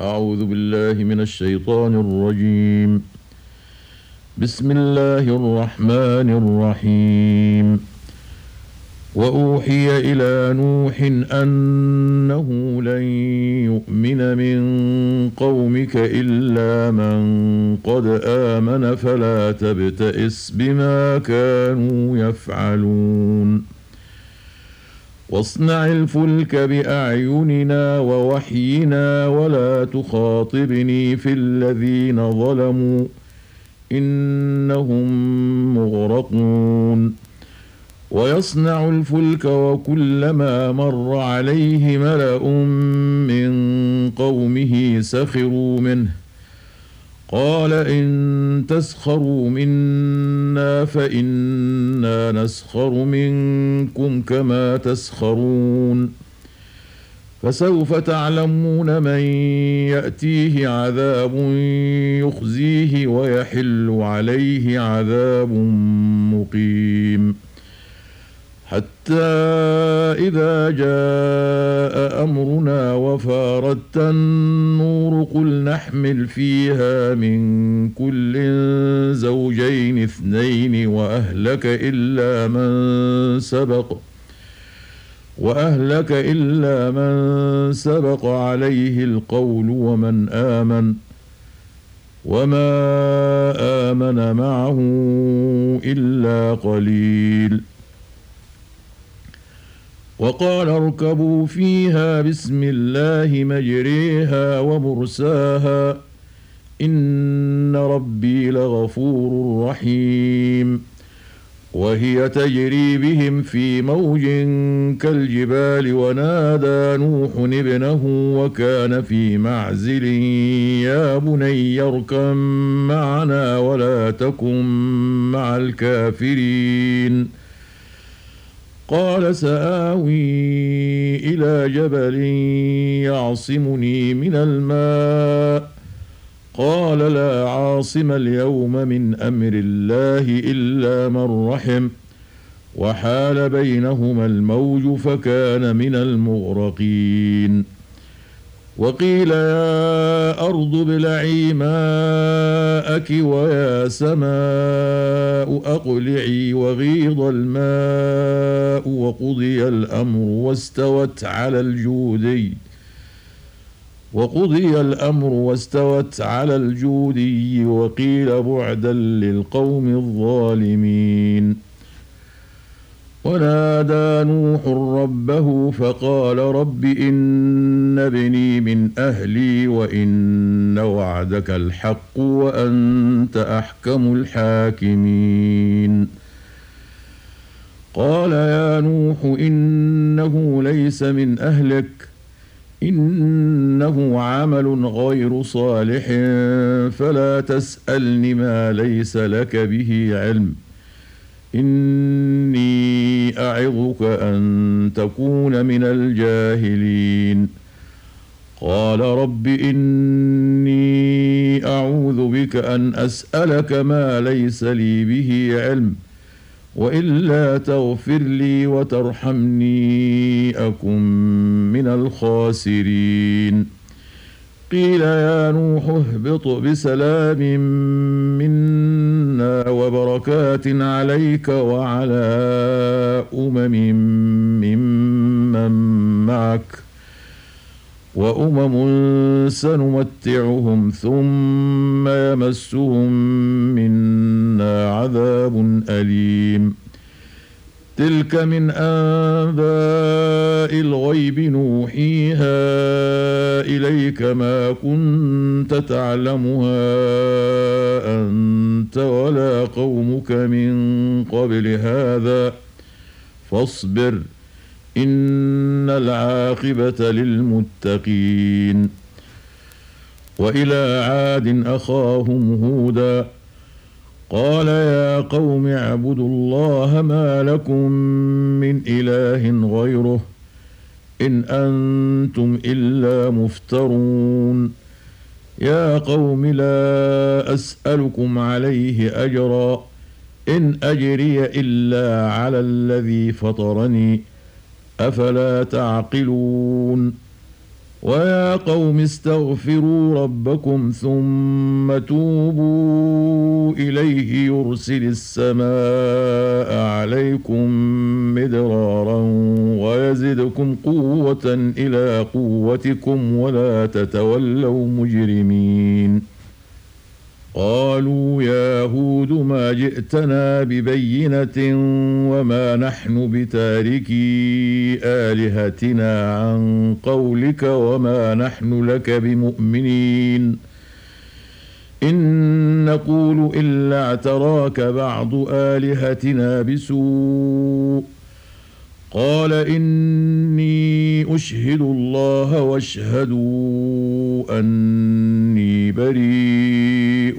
أعوذ بالله من الشيطان الرجيم. بسم الله الرحمن الرحيم. وأوحي إلى نوح أنه لن يؤمن من قومك إلا من قد آمن فلا تبتئس بما كانوا يفعلون. واصنع الفلك بأعيننا ووحينا ولا تخاطبني في الذين ظلموا إنهم مغرقون. ويصنع الفلك وكلما مر عليه ملأ من قومه سخروا منه قال إن تسخروا منا فإنا نسخر منكم كما تسخرون. فسوف تعلمون من يأتيه عذاب يخزيه ويحل عليه عذاب مقيم. حتى إذا جاء أمرنا وفارت النور قل نحمل فيها من كل زوجين اثنين وأهلك إلا من سبق عليه القول ومن آمن وما آمن معه إلا قليل. وقال اركبوا فيها بسم الله مجريها ومرساها إن ربي لغفور رحيم. وهي تجري بهم في موج كالجبال ونادى نوح ابنه وكان في معزل يا بني اركب معنا ولا تكن مع الكافرين. قال سآوي إلى جبل يعصمني من الماء قال لا عاصم اليوم من أمر الله إلا من رحم وحال بينهما الموج فكان من المغرقين. وقيل يا أرض ابلعي ماءك ويا سماء أقلعي وغيض الماء وقضي الأمر واستوت على الجودي وقيل بعدا للقوم الظالمين. ونادى نوح ربه فقال رب إن ابني من أهلي وإن وعدك الحق وأنت أحكم الحاكمين. قال يا نوح إنه ليس من أهلك إنه عمل غير صالح فلا تسألني ما ليس لك به علم إني أعظك أن تكون من الجاهلين. قال رب إني أعوذ بك أن أسألك ما ليس لي به علم وإلا تغفر لي وترحمني أكن من الخاسرين. قيل يا نوح اهبط بسلام منا وبركات عليك وعلى ممن معك وأمم سنمتعهم ثم يمسهم منا عذاب أليم. تلك من أنباء الغيب نوحيها إليك ما كنت تعلمها أنت ولا قومك من قبل هذا فاصبر إن العاقبة للمتقين. وإلى عاد أخاهم هودا قال يا قوم اعبدوا الله ما لكم من إله غيره إن أنتم إلا مفترون. يا قوم لا أسألكم عليه أجرا إن أجري إلا على الذي فطرني أفلا تعقلون. ويا قوم استغفروا ربكم ثم توبوا إليه يرسل السماء عليكم مدرارا ويزدكم قوة إلى قوتكم ولا تتولوا مجرمين. قالوا يا هود ما جئتنا ببينة وما نحن بتاركي آلهتنا عن قولك وما نحن لك بمؤمنين إن نقول إلا اعتراك بعض آلهتنا بسوء. قال إني أشهد الله واشهدوا أني بريء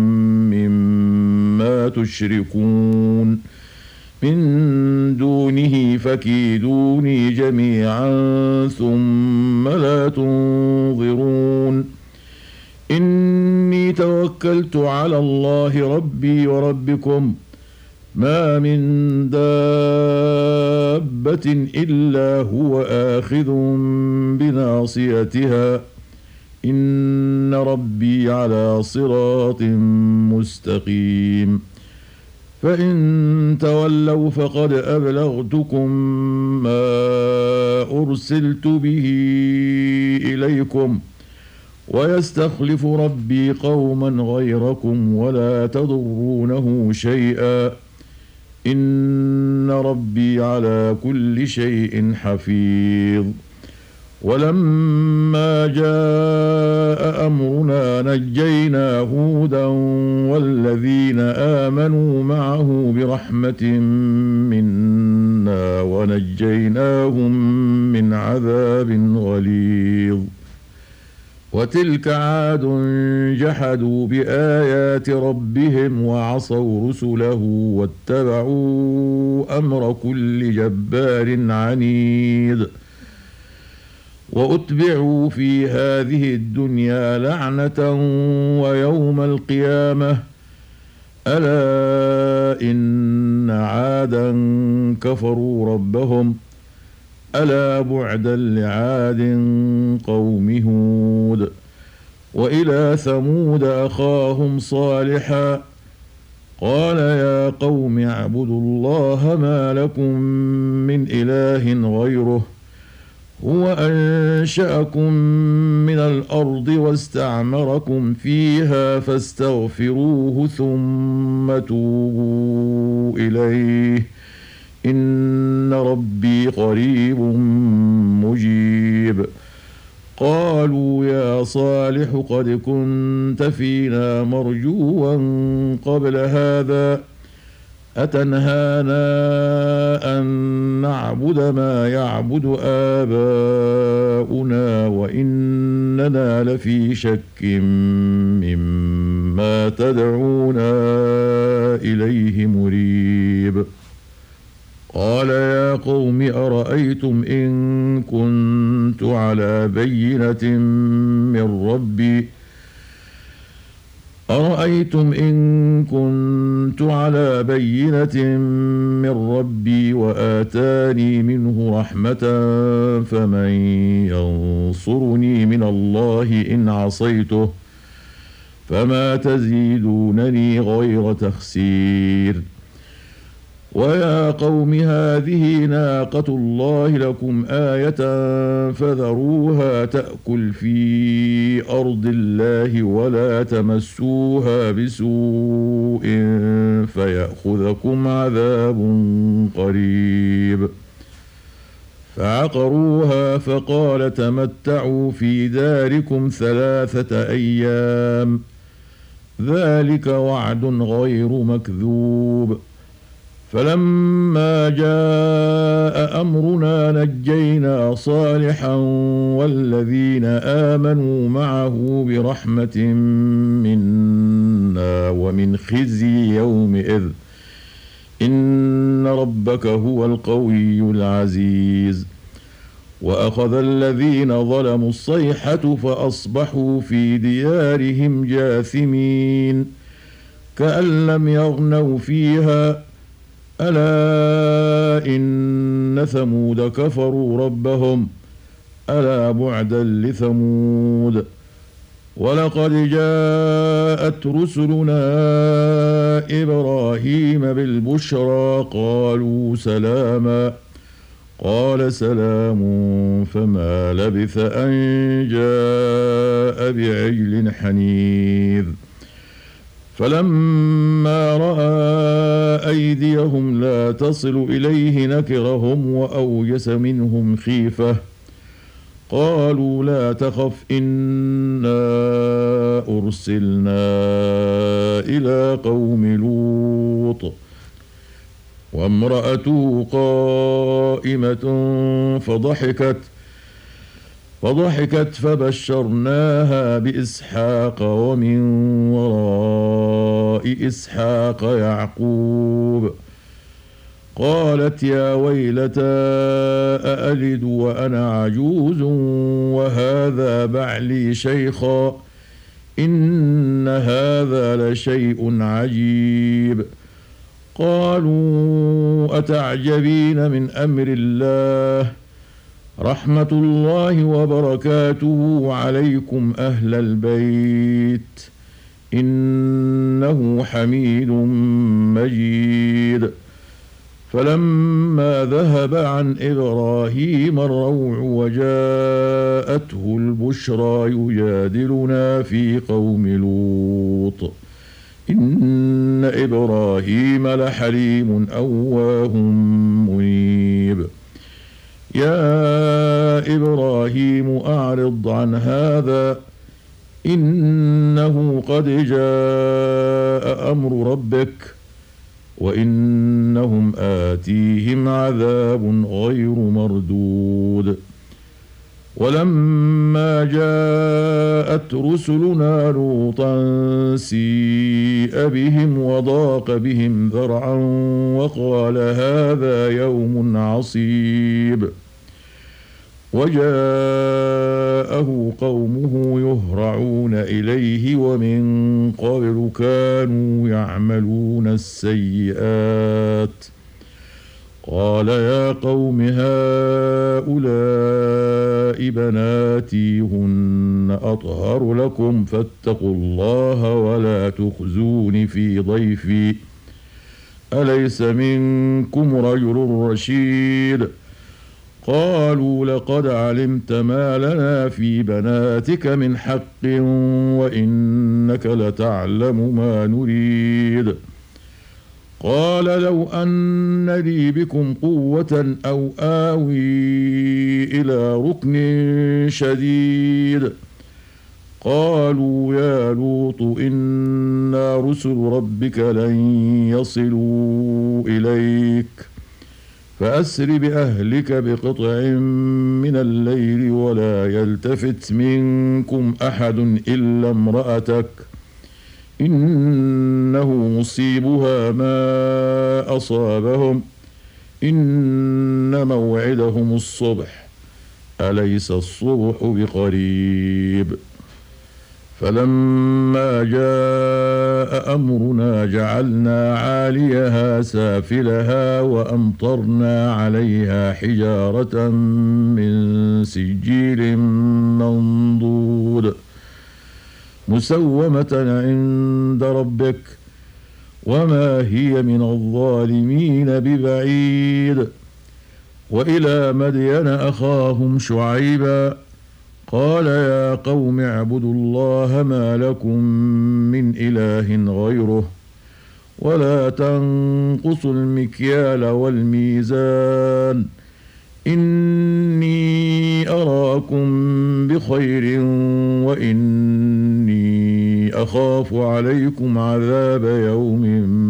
مما تشركون من دونه فكيدوني جميعا ثم لا تنظرون. إني توكلت على الله ربي وربكم ما من دابة إلا هو آخذ بناصيتها إن ربي على صراط مستقيم. فإن تولوا فقد أبلغتكم ما أرسلت به إليكم ويستخلف ربي قوما غيركم ولا تضرونه شيئا إن ربي على كل شيء حفيظ. ولما جاء أمرنا نجينا هودا والذين آمنوا معه برحمة منا ونجيناهم من عذاب غليظ. وتلك عاد جحدوا بآيات ربهم وعصوا رسله واتبعوا أمر كل جبار عنيد. وأتبعوا في هذه الدنيا لعنة ويوم القيامة ألا إن عادا كفروا ربهم ألا بعدا لعاد قوم هود. وإلى ثمود أخاهم صالحا قال يا قوم اعبدوا الله ما لكم من إله غيره هو أنشأكم من الأرض واستعمركم فيها فاستغفروه ثم توبوا إليه إن ربي قريب مجيب. قالوا يا صالح قد كنت فينا مرجوا قبل هذا أتنهانا أن نعبد ما يعبد آباؤنا وإننا لفي شك مما تدعونا إليه مريب. قال يا قوم أرأيتم إن كنت على بينة من ربي وآتاني منه رحمة فمن ينصرني من الله إن عصيته فما تزيدونني غير تخسير. ويا قوم هذه ناقة الله لكم آية فذروها تأكل في أرض الله ولا تمسوها بسوء فيأخذكم عذاب قريب. فعقروها فقال تمتعوا في داركم 3 أيام ذلك وعد غير مكذوب. فلما جاء أمرنا نجينا صالحا والذين آمنوا معه برحمة منا ومن خزي يومئذ إن ربك هو القوي العزيز. وأخذ الذين ظلموا الصيحة فأصبحوا في ديارهم جاثمين كأن لم يغنوا فيها ألا إن ثمود كفروا ربهم ألا بعدا لثمود ولقد جاءت رسلنا إبراهيم بالبشرى قالوا سلاما قال سلام فما لبث أن جاء بعجل حنيذ فلما رأى أيديهم لا تصل إليه نكرهم وأوجس منهم خيفة قالوا لا تخف إنا أرسلنا إلى قوم لوط وامرأته قائمة فضحكت فبشرناها بإسحاق ومن وراء إسحاق يعقوب قالت يا ويلتى أألد وأنا عجوز وهذا بعلي شيخا إن هذا لشيء عجيب قالوا أتعجبين من أمر الله رحمة الله وبركاته عليكم أهل البيت إنه حميد مجيد فلما ذهب عن إبراهيم الروع وجاءته البشرى يجادلنا في قوم لوط إن إبراهيم لحليم أواه منيب يا إبراهيم أعرض عن هذا إنه قد جاء أمر ربك وإنهم آتيهم عذاب غير مردود ولما جاءت رسلنا لوطا سيء بهم وضاق بهم ذرعا وقال هذا يوم عصيب وجاءه قومه يهرعون إليه ومن قبل كانوا يعملون السيئات قال يا قوم هؤلاء بناتي هن أطهر لكم فاتقوا الله ولا تخزون في ضيفي أليس منكم رجل رشيد قالوا لقد علمت ما لنا في بناتك من حق وإنك لتعلم ما نريد قال لو أن لي بكم قوة أو آوي إلى ركن شديد قالوا يا لوط إنا رسل ربك لن يصلوا إليك فأسر بأهلك بقطع من الليل ولا يلتفت منكم أحد إلا امرأتك إنه مصيبها ما أصابهم إن موعدهم الصبح أليس الصبح بقريب فلما جاء أمرنا جعلنا عاليها سافلها وأمطرنا عليها حجارة من سجيل منضود مسومة عند ربك وما هي من الظالمين ببعيد وإلى مدين أخاهم شعيبا قال يا قوم اعبدوا الله ما لكم من إله غيره ولا تنقصوا المكيال والميزان إني أراكم بخير وإني أخاف عليكم عذاب يوم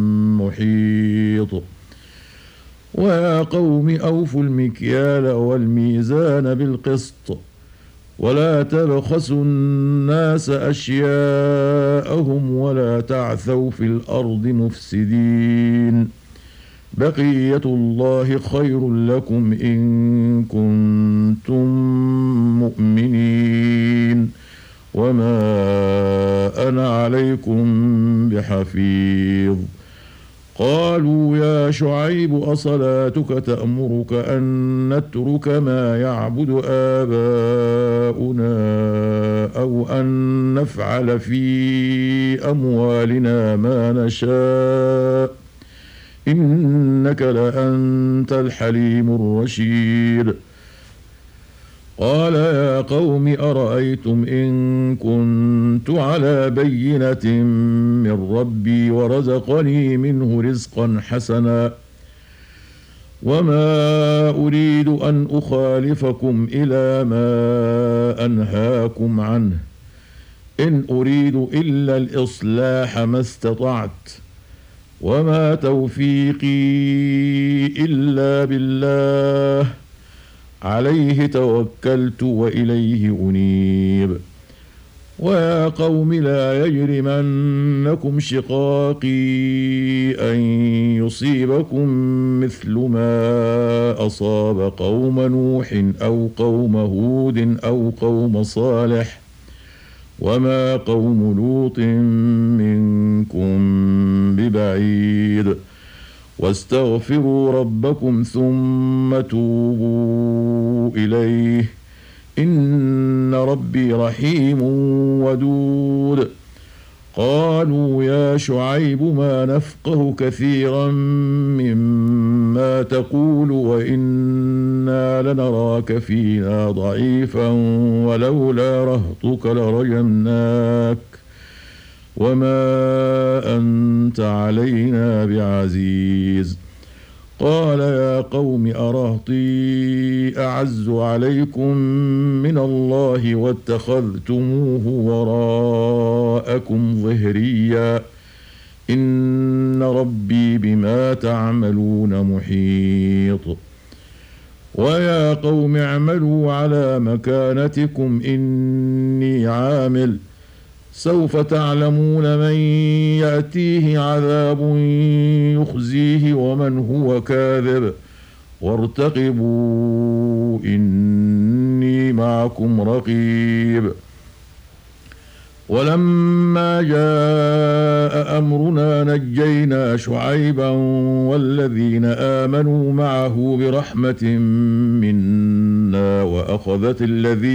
محيط ويا قوم أوفوا المكيال والميزان بالقسط ولا تبخسوا الناس أشياءهم ولا تعثوا في الأرض مفسدين بقية الله خير لكم إن كنتم مؤمنين وما أنا عليكم بحفيظ قالوا يا شعيب أصلاتك تأمرك أن نترك ما يعبد آباؤنا أو أن نفعل في أموالنا ما نشاء إنك لأنت الحليم الرشيد. قال يا قوم أرأيتم إن كنت على بينة من ربي ورزقني منه رزقا حسنا وما أريد أن أخالفكم إلى ما أنهاكم عنه إن أريد إلا الإصلاح ما استطعت وما توفيقي إلا بالله عليه توكلت وإليه أنيب. ويا قوم لا يجرمنكم شقاقي أن يصيبكم مثل ما أصاب قوم نوح أو قوم هود أو قوم صالح وما قوم لوط منكم ببعيد واستغفروا ربكم ثم توبوا إليه إن ربي رحيم ودود. قالوا يا شعيب ما نفقه كثيرا مما تقول وإنا لنراك فينا ضعيفا ولولا رهطك لرجمناك وما أنت علينا بعزيز. قال يا قوم أرهطي أعز عليكم من الله واتخذتموه وراءكم ظهريا إن ربي بما تعملون محيط. ويا قوم اعملوا على مكانتكم إني عامل سوف تعلمون من يأتيه عذاب يخزيه ومن هو كاذب وارتقبوا إني معكم رقيب. ولما جاء أمرنا نجينا شعيبا والذين آمنوا معه برحمة منا وأخذت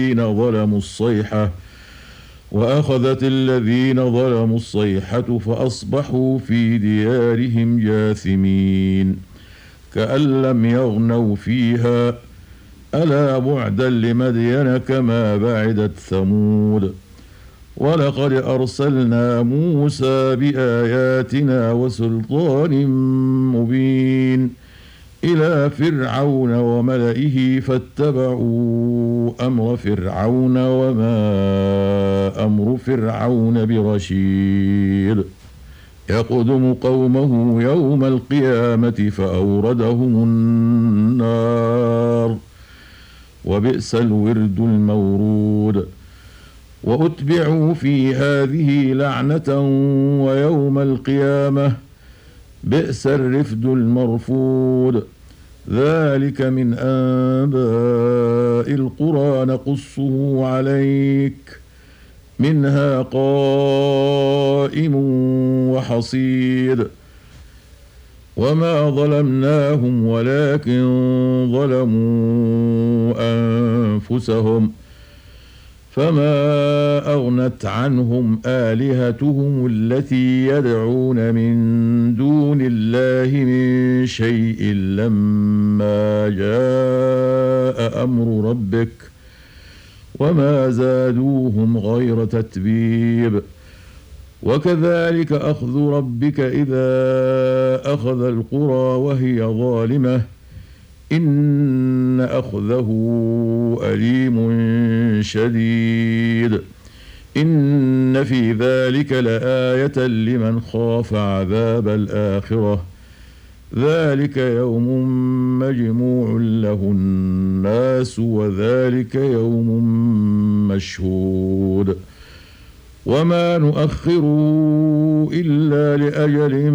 الذين ظلموا الصيحة فأصبحوا في ديارهم جاثمين كأن لم يغنوا فيها ألا بعدا لمدين كما بعدت ثمود. ولقد أرسلنا موسى بآياتنا وسلطان مبين إلى فرعون وملئه فاتبعوا أمر فرعون وما أمر فرعون برشيد. يقدم قومه يوم القيامة فأوردهم النار وبئس الورد المورود. وأتبعوا في هذه لعنة ويوم القيامة بئس الرفد المرفود. ذلك من أنباء القرى نقصه عليك منها قائم وحصيد. وما ظلمناهم ولكن ظلموا أنفسهم فما أغنت عنهم آلهتهم التي يدعون من دون الله من شيء لما جاء أمر ربك وما زادوهم غير تتبيب. وكذلك أخذ ربك إذا أخذ القرى وهي ظالمة إن أخذه أليم شديد. إن في ذلك لآية لمن خاف عذاب الآخرة ذلك يوم مجموع له الناس وذلك يوم مشهود. وما نؤخر إلا لأجل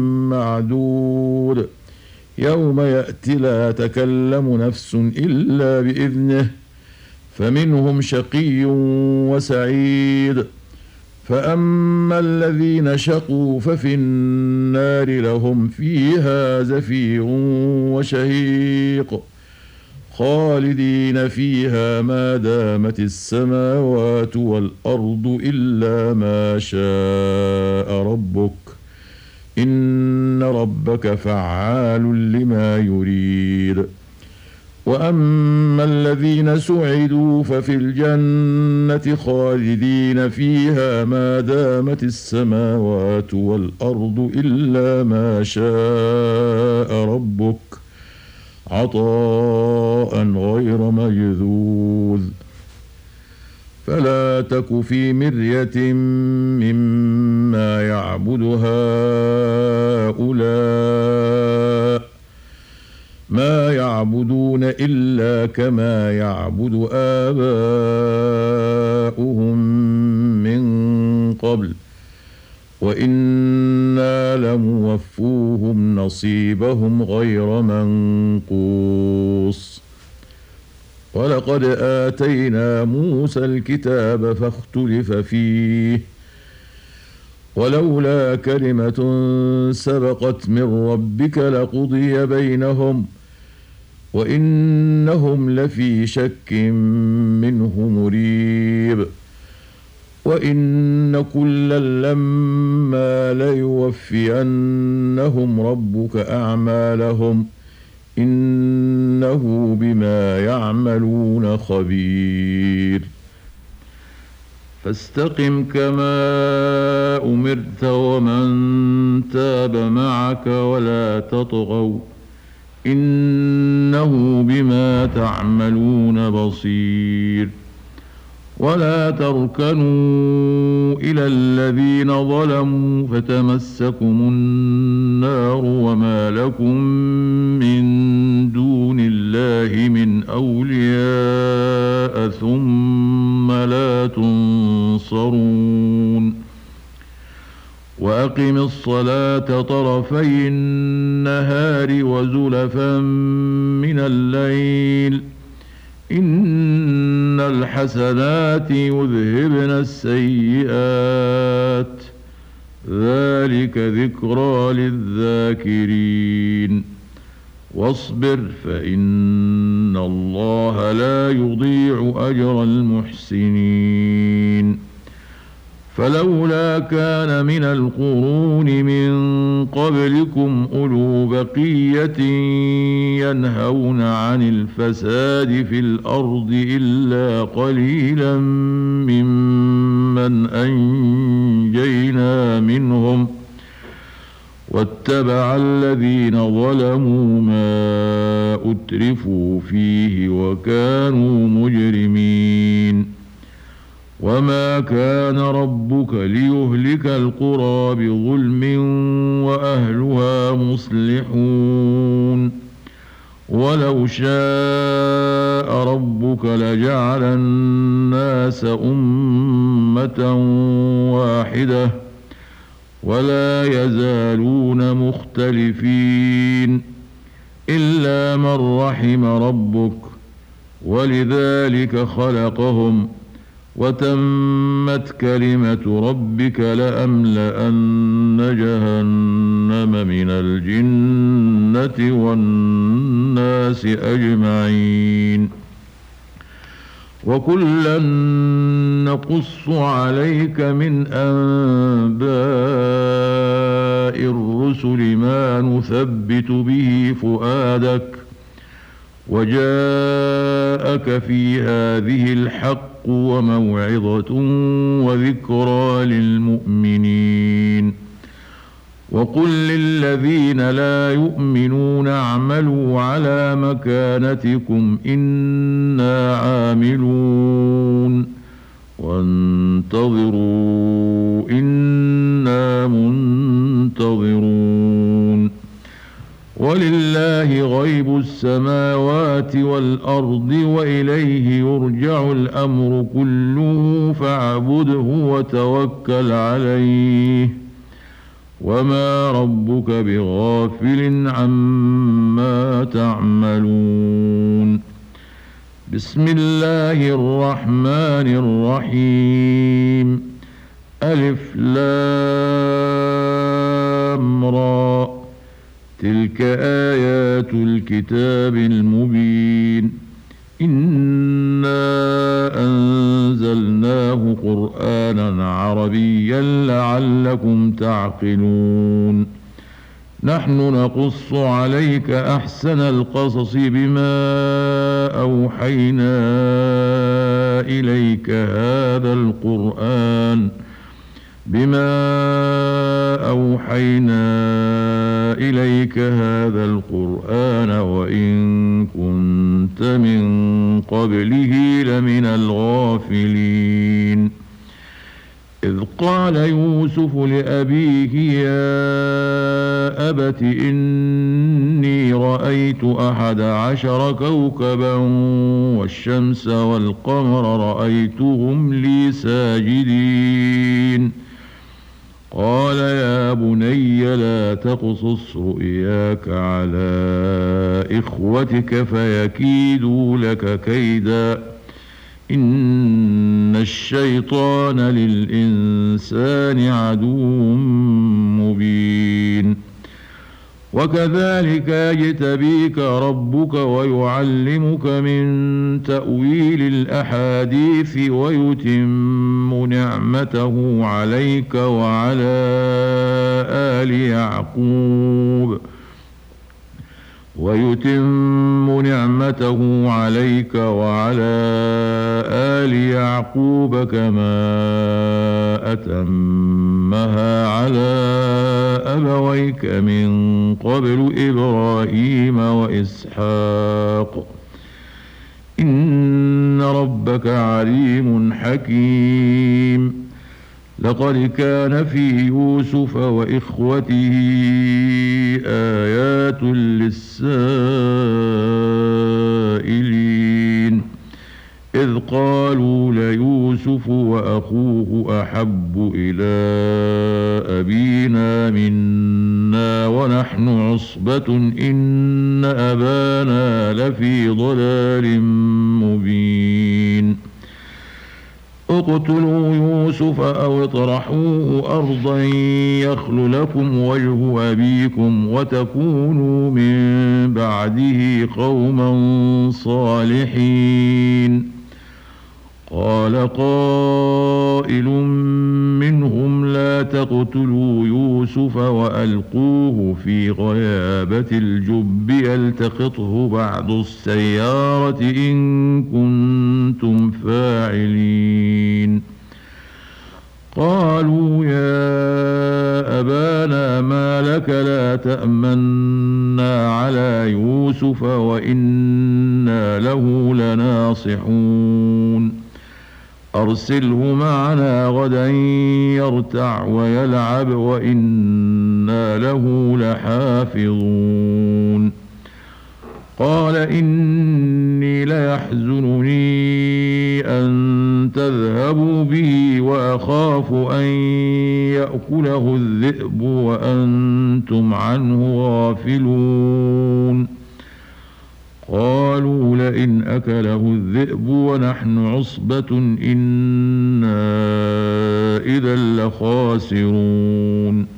معدود يوم يأتي لا تكلم نفس إلا بإذنه فمنهم شقي وسعيد. فأما الذين شقوا ففي النار لهم فيها زفير وشهيق خالدين فيها ما دامت السماوات والأرض إلا ما شاء ربك إن ربك فعال لما يريد. وأما الذين سعدوا ففي الجنة خالدين فيها ما دامت السماوات والأرض إلا ما شاء ربك عطاء غير مجذوذ. فلا تك في مرية مما يعبد هؤلاء ما يعبدون إلا كما يعبد آباؤهم من قبل وإنا لموفوهم نصيبهم غير منقوص. ولقد آتينا موسى الكتاب فاختلف فيه ولولا كلمة سبقت من ربك لقضي بينهم وإنهم لفي شك منه مريب. وإن كلا لما ليوفينهم ربك أعمالهم إنه بما يعملون خبير. فاستقم كما أمرت ومن تاب معك ولا تطغوا إنه بما تعملون بصير. ولا تركنوا إلى الذين ظلموا فتمسكم النار وما لكم من دون الله من أولياء ثم لا تنصرون. وأقم الصلاة طرفي النهار وزلفا من الليل إن الحسنات يذهبن السيئات ذلك ذكرى للذاكرين. واصبر فإن الله لا يضيع أجر المحسنين. فلولا كان من القرون من قبلكم أولو بقية ينهون عن الفساد في الأرض إلا قليلا ممن أنجينا منهم واتبع الذين ظلموا ما أترفوا فيه وكانوا مجرمين. وما كان ربك ليهلك القرى بظلم وأهلها مصلحون. ولو شاء ربك لجعل الناس أمة واحدة ولا يزالون مختلفين إلا من رحم ربك ولذلك خلقهم وتمت كلمة ربك لأملأن جهنم من الجنة والناس أجمعين. وكلا نقص عليك من أنباء الرسل ما نثبت به فؤادك وجاءك في هذه الحق وموعظة وذكرى للمؤمنين. وقل للذين لا يؤمنون اعملوا على مكانتكم إنا عاملون وانتظروا إنا منتظرون. ولله غيب السماوات والأرض وإليه يرجع الأمر كله فاعبده وتوكل عليه وما ربك بغافل عما تعملون. بسم الله الرحمن الرحيم. ألف لام را تلك آيات الكتاب المبين إنا أنزلناه قرآنا عربيا لعلكم تعقلون نحن نقص عليك أحسن القصص بما أوحينا إليك هذا القرآن وإن كنت من قبله لمن الغافلين إذ قال يوسف لأبيه يا أبت إني رأيت 11 كوكبا والشمس والقمر رأيتهم لي ساجدين قال يا بني لا تقصص رؤياك على إخوتك فيكيدوا لك كيدا إن الشيطان للإنسان عدو مبين وكذلك يجتبيك ربك ويعلمك من تأويل الأحاديث ويتم نعمته عليك وعلى آل يعقوب كما أتمها على أبويك من قبل إبراهيم وإسحاق إن ربك عليم حكيم لقد كان في يوسف وإخوته آيات للسائلين إذ قالوا ليوسف وأخوه أحب إلى أبينا منا ونحن عصبة إن أبانا لفي ضلال مبين اقتلوا يوسف أو اطرحوه أرضا يخل لكم وجه أبيكم وتكونوا من بعده قوما صالحين قال قائل منهم لا تقتلوا يوسف وألقوه في غيابة الجب يلتقطه بعض السيارة إن كنتم فاعلين قالوا يا أبانا ما لك لا تأمنا على يوسف وإنا له لناصحون أرسله معنا غدا يرتع ويلعب وإنا له لحافظون قال إني ليحزنني أن تذهبوا به وأخاف أن يأكله الذئب وأنتم عنه غافلون قالوا لئن أكله الذئب ونحن عصبة إنا إذا لخاسرون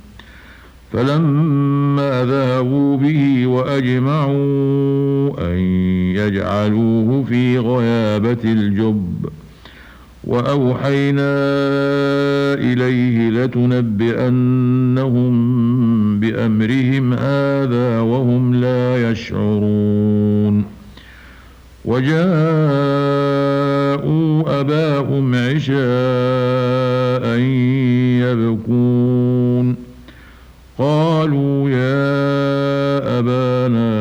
فلما ذهبوا به وأجمعوا أن يجعلوه في غيابة الجب وأوحينا إليه لتنبئنهم بأمرهم هذا وهم لا يشعرون وجاءوا أباهم عشاء يبكون قالوا يا أبانا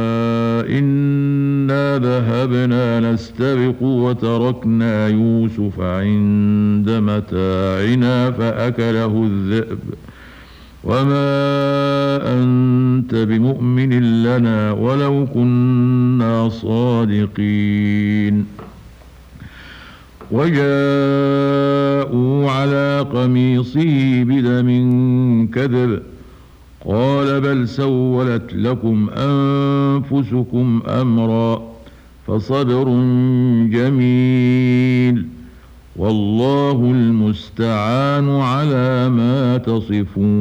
إنا ذهبنا نستبق وتركنا يوسف عند متاعنا فأكله الذئب وما أنت بمؤمن لنا ولو كنا صادقين وجاءوا على قميصه بدم كذب قال بل سولت لكم أنفسكم أمرا فصبر جميل والله المستعان على ما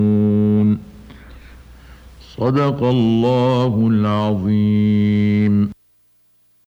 تصفون. صدق الله العظيم.